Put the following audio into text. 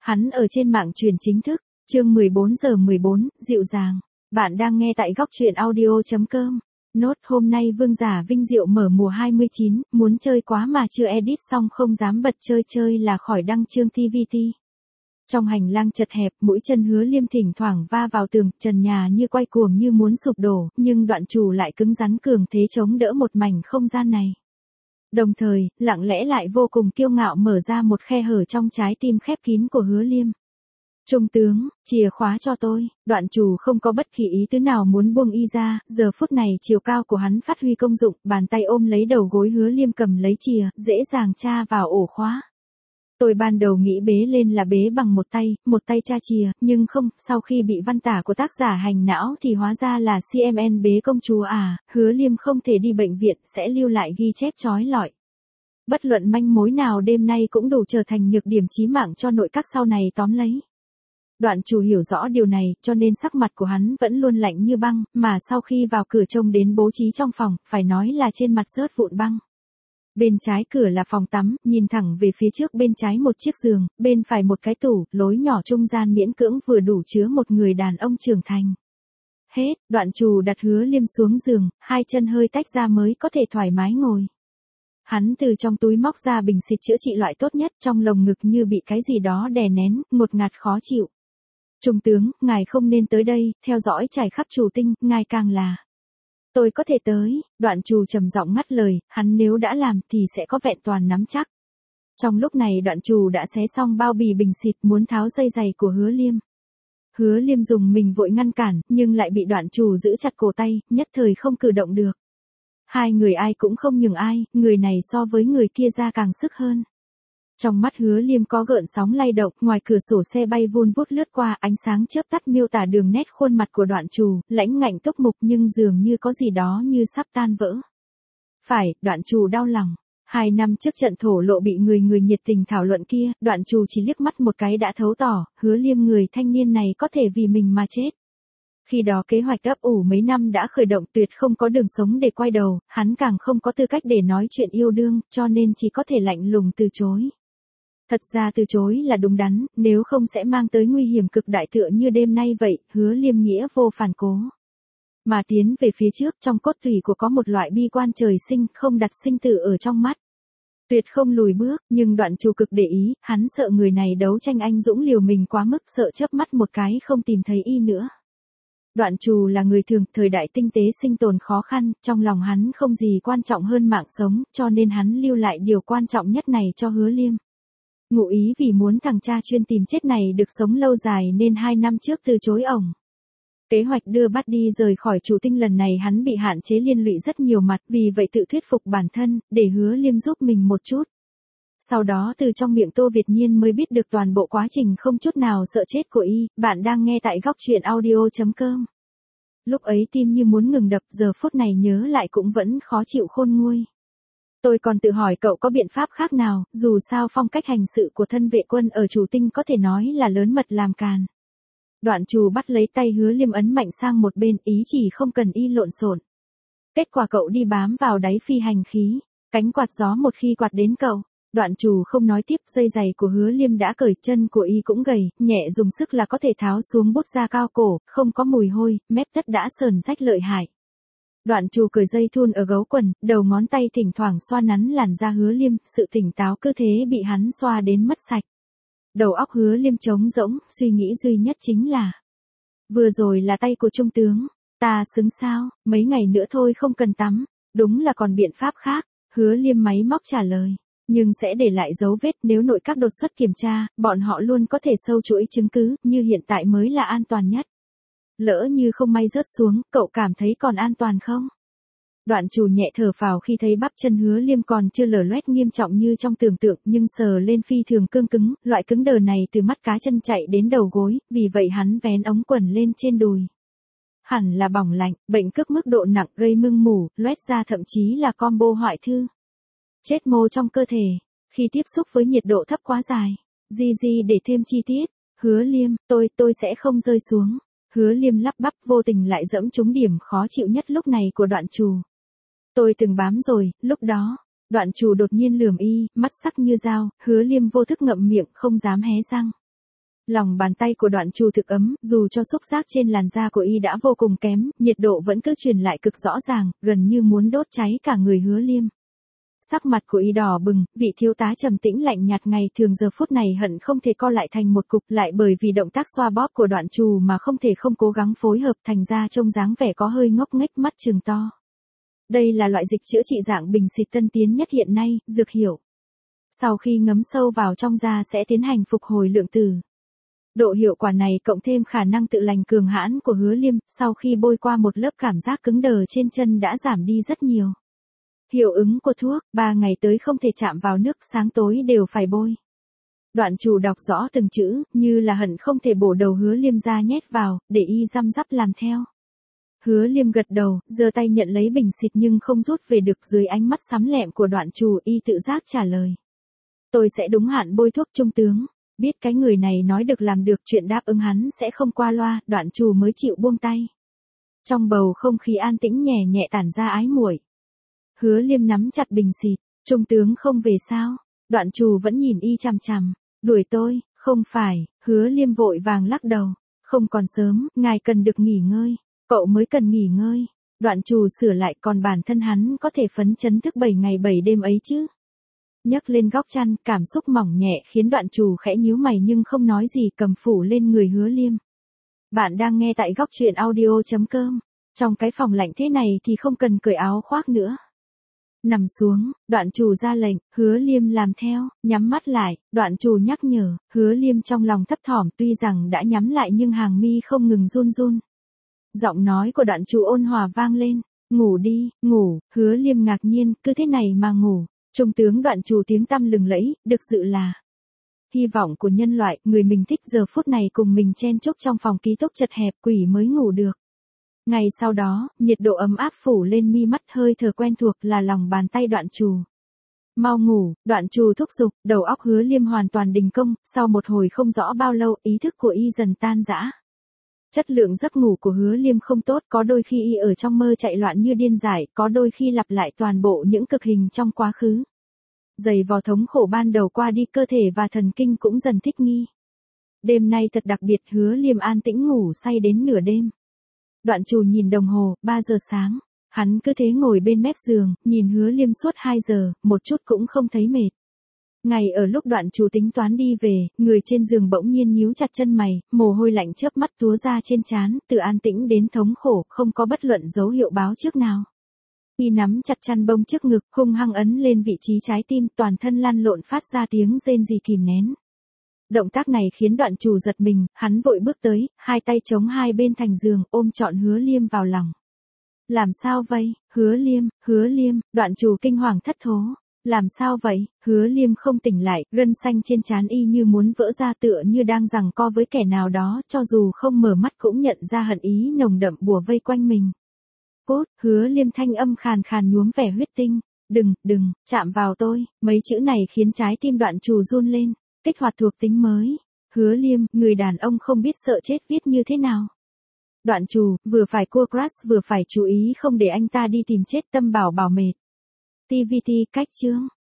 Hắn ở trên mạng truyền chính thức, chương 14:14, dịu dàng. Bạn đang nghe tại góc truyện audio.com. Nốt hôm nay Vương Giả Vinh Diệu mở mùa 29, muốn chơi quá mà chưa edit xong không dám bật chơi là khỏi đăng chương TVT. Trong hành lang chật hẹp, mũi chân Hứa Liêm thỉnh thoảng va vào tường, trần nhà như quay cuồng như muốn sụp đổ, nhưng Đoạn Trù lại cứng rắn cường thế chống đỡ một mảnh không gian này. Đồng thời, lặng lẽ lại vô cùng kiêu ngạo mở ra một khe hở trong trái tim khép kín của Hứa Liêm. Trung tướng, chìa khóa cho tôi. Đoạn Trù không có bất kỳ ý tứ nào muốn buông y ra, giờ phút này chiều cao của hắn phát huy công dụng, bàn tay ôm lấy đầu gối Hứa Liêm cầm lấy chìa, dễ dàng tra vào ổ khóa. Tôi ban đầu nghĩ bế lên là bế bằng một tay tra chìa, nhưng không, sau khi bị văn tả của tác giả hành não thì hóa ra là CMN bế công chúa à. Hứa Liêm không thể đi bệnh viện, sẽ lưu lại ghi chép chói lọi. Bất luận manh mối nào đêm nay cũng đủ trở thành nhược điểm chí mạng cho nội các sau này tóm lấy. Đoạn Trù hiểu rõ điều này, cho nên sắc mặt của hắn vẫn luôn lạnh như băng, mà sau khi vào cửa trông đến bố trí trong phòng, phải nói là trên mặt rớt vụn băng. Bên trái cửa là phòng tắm, nhìn thẳng về phía trước bên trái một chiếc giường, bên phải một cái tủ, lối nhỏ trung gian miễn cưỡng vừa đủ chứa một người đàn ông trưởng thành. Hết, Đoạn Trù đặt Hứa Liêm xuống giường, hai chân hơi tách ra mới có thể thoải mái ngồi. Hắn từ trong túi móc ra bình xịt chữa trị loại tốt nhất, trong lồng ngực như bị cái gì đó đè nén, ngột ngạt khó chịu. Trung tướng, ngài không nên tới đây, theo dõi trải khắp Trù Tinh, ngài càng là. Tôi có thể tới. Đoạn Trù trầm giọng ngắt lời, hắn nếu đã làm thì sẽ có vẹn toàn nắm chắc. Trong lúc này Đoạn Trù đã xé xong bao bì bình xịt muốn tháo dây giày của Hứa Liêm. Hứa Liêm dùng mình vội ngăn cản, nhưng lại bị Đoạn Trù giữ chặt cổ tay, nhất thời không cử động được. Hai người ai cũng không nhường ai, người này so với người kia ra càng sức hơn. Trong mắt Hứa Liêm có gợn sóng lay động, ngoài cửa sổ xe bay vun vút lướt qua, ánh sáng chớp tắt miêu tả đường nét khuôn mặt của Đoạn Trù, lãnh ngạnh túc mục nhưng dường như có gì đó như sắp tan vỡ. Phải, Đoạn Trù đau lòng. 2 năm trước trận thổ lộ bị người nhiệt tình thảo luận kia, Đoạn Trù chỉ liếc mắt một cái đã thấu tỏ, Hứa Liêm người thanh niên này có thể vì mình mà chết. Khi đó kế hoạch ấp ủ mấy năm đã khởi động, tuyệt không có đường sống để quay đầu, hắn càng không có tư cách để nói chuyện yêu đương, cho nên chỉ có thể lạnh lùng từ chối. Thật ra từ chối là đúng đắn, nếu không sẽ mang tới nguy hiểm cực đại tựa như đêm nay vậy. Hứa Liêm nghĩa vô phản cố. Mà tiến về phía trước, trong cốt tủy của có một loại bi quan trời sinh, không đặt sinh tử ở trong mắt. Tuyệt không lùi bước, nhưng Đoạn Trù cực để ý, hắn sợ người này đấu tranh anh dũng liều mình quá mức, sợ chớp mắt một cái không tìm thấy y nữa. Đoạn Trù là người thường, thời đại tinh tế sinh tồn khó khăn, trong lòng hắn không gì quan trọng hơn mạng sống, cho nên hắn lưu lại điều quan trọng nhất này cho Hứa Liêm. Ngụ ý vì muốn thằng cha chuyên tìm chết này được sống lâu dài nên 2 năm trước từ chối ổng. Kế hoạch đưa bắt đi rời khỏi Trù Tinh lần này hắn bị hạn chế liên lụy rất nhiều mặt, vì vậy tự thuyết phục bản thân, để Hứa Liêm giúp mình một chút. Sau đó từ trong miệng Tô Việt Nhiên mới biết được toàn bộ quá trình không chút nào sợ chết của y. Bạn đang nghe tại góc truyện audio.com. Lúc ấy tim như muốn ngừng đập, giờ phút này nhớ lại cũng vẫn khó chịu khôn nguôi. Tôi còn tự hỏi cậu có biện pháp khác nào, dù sao phong cách hành sự của thân vệ quân ở Trù Tinh có thể nói là lớn mật làm càn. Đoạn Trù bắt lấy tay Hứa Liêm ấn mạnh sang một bên, ý chỉ không cần y lộn xộn. Kết quả cậu đi bám vào đáy phi hành khí, cánh quạt gió một khi quạt đến cậu. Đoạn Trù không nói tiếp, dây giày của Hứa Liêm đã cởi, chân của y cũng gầy, nhẹ dùng sức là có thể tháo xuống bút da cao cổ, không có mùi hôi, mép tất đã sờn rách lợi hại. Đoạn Trù cởi dây thun ở gấu quần, đầu ngón tay thỉnh thoảng xoa nắn làn da Hứa Liêm, sự tỉnh táo cứ thế bị hắn xoa đến mất sạch. Đầu óc Hứa Liêm trống rỗng, suy nghĩ duy nhất chính là: vừa rồi là tay của Trung tướng, ta xứng sao, mấy ngày nữa thôi không cần tắm, đúng là còn biện pháp khác. Hứa Liêm máy móc trả lời, nhưng sẽ để lại dấu vết, nếu nội các đột xuất kiểm tra, bọn họ luôn có thể sâu chuỗi chứng cứ, như hiện tại mới là an toàn nhất. Lỡ như không may rớt xuống, cậu cảm thấy còn an toàn không? Đoạn Trù nhẹ thở phào khi thấy bắp chân Hứa Liêm còn chưa lở loét nghiêm trọng như trong tưởng tượng, nhưng sờ lên phi thường cương cứng, loại cứng đờ này từ mắt cá chân chạy đến đầu gối, vì vậy hắn vén ống quần lên trên đùi. Hẳn là bỏng lạnh, bệnh cức mức độ nặng gây mưng mủ, loét da, thậm chí là combo hoại thư. Chết mô trong cơ thể, khi tiếp xúc với nhiệt độ thấp quá dài. Gì để thêm chi tiết. Hứa Liêm, tôi sẽ không rơi xuống. Hứa Liêm lắp bắp, vô tình lại dẫm trúng điểm khó chịu nhất lúc này của Đoạn Trù. Tôi từng bám rồi, lúc đó. Đoạn Trù đột nhiên lườm y, mắt sắc như dao, Hứa Liêm vô thức ngậm miệng, không dám hé răng. Lòng bàn tay của Đoạn Trù thực ấm, dù cho xúc giác trên làn da của y đã vô cùng kém, nhiệt độ vẫn cứ truyền lại cực rõ ràng, gần như muốn đốt cháy cả người Hứa Liêm. Sắc mặt của y đỏ bừng, vị thiếu tá trầm tĩnh lạnh nhạt ngày thường giờ phút này hận không thể co lại thành một cục, lại bởi vì động tác xoa bóp của Đoạn Trù mà không thể không cố gắng phối hợp, thành ra trông dáng vẻ có hơi ngốc nghếch, mắt trừng to. Đây là loại dịch chữa trị dạng bình xịt tân tiến nhất hiện nay, dược hiệu. Sau khi ngấm sâu vào trong da sẽ tiến hành phục hồi lượng tử. Độ hiệu quả này cộng thêm khả năng tự lành cường hãn của Hứa Liêm, sau khi bôi qua một lớp cảm giác cứng đờ trên chân đã giảm đi rất nhiều. Hiệu ứng của thuốc, 3 ngày tới không thể chạm vào nước, sáng tối đều phải bôi. Đoạn Trù đọc rõ từng chữ, như là hận không thể bổ đầu Hứa Liêm ra nhét vào, để y răm rắp làm theo. Hứa Liêm gật đầu, giơ tay nhận lấy bình xịt nhưng không rút về được, dưới ánh mắt sắm lẹm của Đoạn Trù y tự giác trả lời. Tôi sẽ đúng hạn bôi thuốc trung tướng. Biết cái người này nói được làm được, chuyện đáp ứng hắn sẽ không qua loa, Đoạn Trù mới chịu buông tay. Trong bầu không khí an tĩnh nhẹ nhẹ tản ra ái muội. Hứa Liêm nắm chặt bình xịt, trung tướng không về sao? Đoạn Trù vẫn nhìn y chằm chằm. Đuổi tôi, không phải, Hứa Liêm vội vàng lắc đầu. Không còn sớm, ngài cần được nghỉ ngơi. Cậu mới cần nghỉ ngơi. Đoạn Trù sửa lại, còn bản thân hắn có thể phấn chấn thức 7 ngày 7 đêm ấy chứ. Nhấc lên góc chăn, cảm xúc mỏng nhẹ khiến Đoạn Trù khẽ nhíu mày nhưng không nói gì, cầm phủ lên người Hứa Liêm. Bạn đang nghe tại góc truyện audio.com. Trong cái phòng lạnh thế này thì không cần cởi áo khoác nữa. Nằm xuống, Đoạn Trù ra lệnh, Hứa Liêm làm theo, nhắm mắt lại, Đoạn Trù nhắc nhở, Hứa Liêm trong lòng thấp thỏm, tuy rằng đã nhắm lại nhưng hàng mi không ngừng run run. Giọng nói của Đoạn Trù ôn hòa vang lên, ngủ đi, ngủ. Hứa Liêm ngạc nhiên, cứ thế này mà ngủ. Trung tướng Đoạn Trù tiếng tăm lừng lẫy, được dự là hy vọng của nhân loại, người mình thích giờ phút này cùng mình chen chúc trong phòng ký túc chật hẹp, quỷ mới ngủ được. Ngày sau đó, nhiệt độ ấm áp phủ lên mi mắt, hơi thở quen thuộc là lòng bàn tay Đoạn Trù. Mau ngủ, Đoạn Trù thúc giục, đầu óc Hứa Liêm hoàn toàn đình công, sau một hồi không rõ bao lâu, ý thức của y dần tan rã. Chất lượng giấc ngủ của Hứa Liêm không tốt, có đôi khi y ở trong mơ chạy loạn như điên dại, có đôi khi lặp lại toàn bộ những cực hình trong quá khứ. Dày vò thống khổ ban đầu qua đi, cơ thể và thần kinh cũng dần thích nghi. Đêm nay thật đặc biệt, Hứa Liêm an tĩnh ngủ say đến nửa đêm. Đoạn Trù nhìn đồng hồ, 3 giờ sáng. Hắn cứ thế ngồi bên mép giường, nhìn Hứa Liêm suốt 2 giờ, một chút cũng không thấy mệt. Ngày ở lúc Đoạn Trù tính toán đi về, người trên giường bỗng nhiên nhíu chặt chân mày, mồ hôi lạnh chớp mắt túa ra trên trán, từ an tĩnh đến thống khổ, không có bất luận dấu hiệu báo trước nào. Y nắm chặt chăn bông trước ngực, hung hăng ấn lên vị trí trái tim, toàn thân lăn lộn phát ra tiếng rên rỉ kìm nén. Động tác này khiến Đoạn Trù giật mình, hắn vội bước tới, hai tay chống hai bên thành giường, ôm trọn Hứa Liêm vào lòng. Làm sao vậy, Hứa Liêm, Đoạn Trù kinh hoàng thất thố. Làm sao vậy, Hứa Liêm không tỉnh lại, gân xanh trên trán y như muốn vỡ ra, tựa như đang giằng co với kẻ nào đó, cho dù không mở mắt cũng nhận ra hận ý nồng đậm bủa vây quanh mình. Cốt, Hứa Liêm thanh âm khàn khàn nhuốm vẻ huyết tinh. Đừng, chạm vào tôi, mấy chữ này khiến trái tim Đoạn Trù run lên, kích hoạt thuộc tính mới. Hứa Liêm, người đàn ông không biết sợ chết viết như thế nào. Đoạn Trù, vừa phải cua crush vừa phải chú ý không để anh ta đi tìm chết, tâm bảo bảo mệt. TVT cách chương.